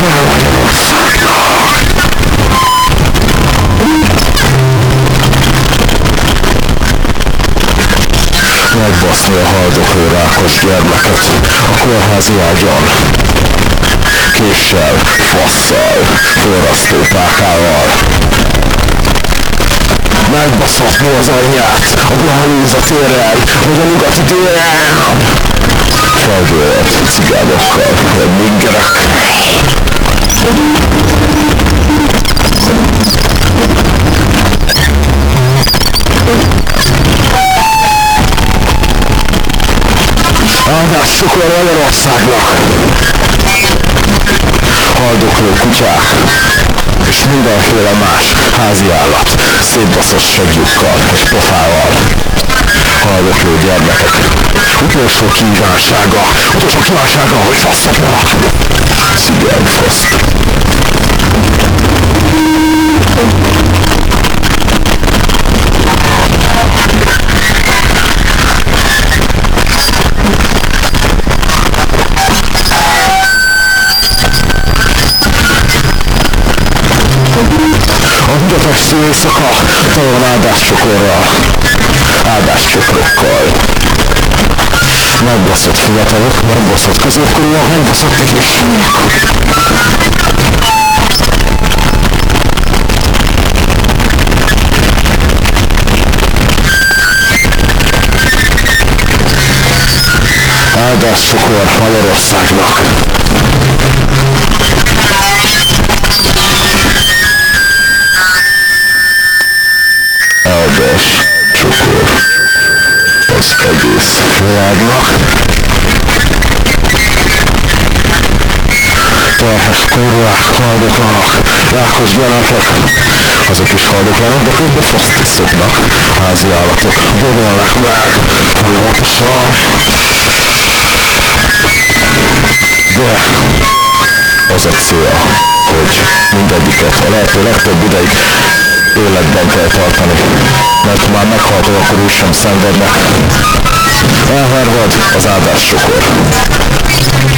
Megbaszni a haldokló rákos gyermeket a kórházi ágyon. Késsel, fasszal, forrasztópákával. Megbaszhatni az anyját a Blahalúza térrel, vagy a nyugati téren. Felgyőlt cigánokkal, vagy mingerek. Áldássukor Magyarországnak! Haldokló kutyák és mindenféle más házi állat szétbaszott segjukkal és pofával. Haldokló gyermekek utolsó kívánsága, hogy faszapnak! Cigányfaszt! A budapesti éjszaka talán áldáscsokorral, áldáscsokrokkal. Megbaszott fiatalok, megbaszott középkorúak, megbaszott egészségek. Áldáscsokor Magyarországnak. Csokor az egész világnak. Terhes kurvák, haldoklanak, rákos gyermekek, azok is haldoklanak, de közben faszt is szoknak. Házi állatok dögölnek meg folyamatosan. De az a cél, hogy mindegyiket a lehető legtöbb ideig életben kell tartani, mert ha már meghaltok, akkor úgy sem szenvednek. Elharvad az áldáscsokor.